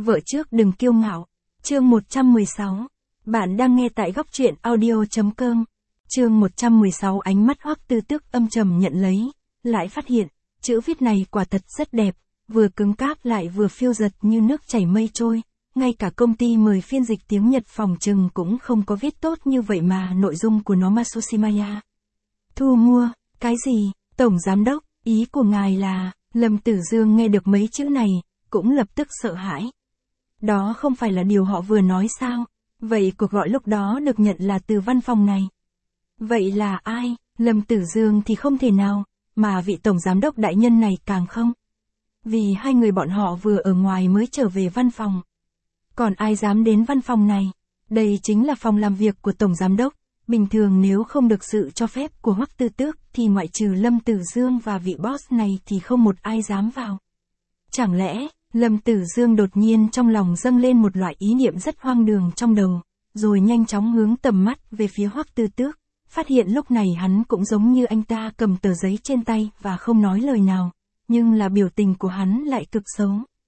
Vợ trước đừng kiêu ngạo. Chương 116. Bạn đang nghe tại góc truyện audio.com. Chương 116 ánh mắt Hoắc Tư Tước âm trầm nhận lấy, lại phát hiện, chữ viết này quả thật rất đẹp, vừa cứng cáp lại vừa phiêu dật như nước chảy mây trôi, ngay cả công ty mời phiên dịch tiếng Nhật phòng trừng cũng không có viết tốt như vậy mà nội dung của nó Masushimaya. Thu mua, cái gì, Tổng Giám Đốc, ý của ngài là, Lâm Tử Dương nghe được mấy chữ này, cũng lập tức sợ hãi. Đó không phải là điều họ vừa nói sao, vậy cuộc gọi lúc đó được nhận là từ văn phòng này. Vậy là ai, Lâm Tử Dương thì không thể nào, mà vị Tổng Giám Đốc đại nhân này càng không. Vì hai người bọn họ vừa ở ngoài mới trở về văn phòng. Còn ai dám đến văn phòng này? Đây chính là phòng làm việc của Tổng Giám Đốc. Bình thường nếu không được sự cho phép của Hoắc Tư Tước thì ngoại trừ Lâm Tử Dương và vị boss này thì không một ai dám vào. Chẳng lẽ, Lâm Tử Dương đột nhiên trong lòng dâng lên một loại ý niệm rất hoang đường trong đầu, rồi nhanh chóng hướng tầm mắt về phía Hoắc Tư Tước, phát hiện lúc này hắn cũng giống như anh ta cầm tờ giấy trên tay và không nói lời nào, nhưng là biểu tình của hắn lại cực xấu.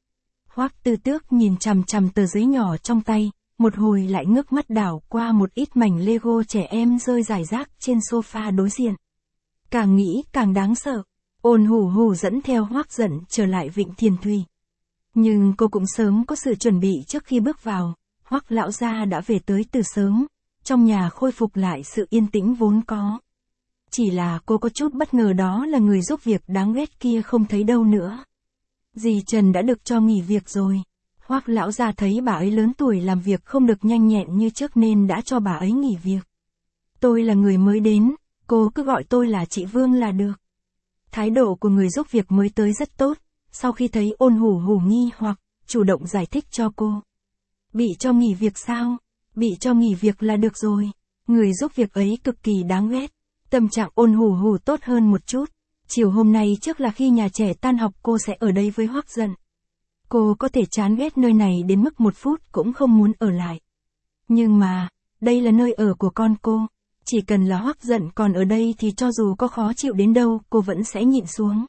Hoắc Tư Tước nhìn chằm chằm tờ giấy nhỏ trong tay, một hồi lại ngước mắt đảo qua một ít mảnh Lego trẻ em rơi rải rác trên sofa đối diện. Càng nghĩ càng đáng sợ, Ôn Hủ Hủ dẫn theo Hoắc Dận trở lại Vịnh Thiền Thủy. Nhưng cô cũng sớm có sự chuẩn bị trước khi bước vào, Hoắc lão gia đã về tới từ sớm, trong nhà khôi phục lại sự yên tĩnh vốn có. Chỉ là cô có chút bất ngờ đó là người giúp việc đáng ghét kia không thấy đâu nữa. Dì Trần đã được cho nghỉ việc rồi. Hoắc lão gia thấy bà ấy lớn tuổi làm việc không được nhanh nhẹn như trước nên đã cho bà ấy nghỉ việc. Tôi là người mới đến, cô cứ gọi tôi là chị Vương là được. Thái độ của người giúp việc mới tới rất tốt, sau khi thấy Ôn Hủ Hủ nghi hoặc, chủ động giải thích cho cô. Bị cho nghỉ việc sao? Bị cho nghỉ việc là được rồi. Người giúp việc ấy cực kỳ đáng ghét. Tâm trạng Ôn Hủ Hủ tốt hơn một chút. Chiều hôm nay trước là khi nhà trẻ tan học cô sẽ ở đây với Hoắc Dận. Cô có thể chán ghét nơi này đến mức một phút cũng không muốn ở lại. Nhưng mà, đây là nơi ở của con cô. Chỉ cần là Hoắc Dận còn ở đây thì cho dù có khó chịu đến đâu cô vẫn sẽ nhịn xuống.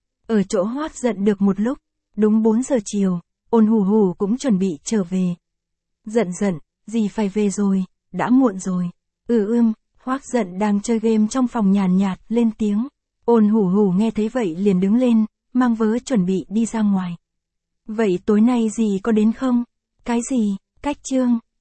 Ở chỗ Hoắc Dận được một lúc, đúng 4 giờ chiều, Ôn Hủ Hủ cũng chuẩn bị trở về. Dận, dì phải về rồi, đã muộn rồi. Hoắc Dận đang chơi game trong phòng nhàn nhạt lên tiếng. Ôn Hủ Hủ nghe thấy vậy liền đứng lên, mang vớ chuẩn bị đi ra ngoài. Vậy tối nay dì có đến không? Cái gì? Cách chương.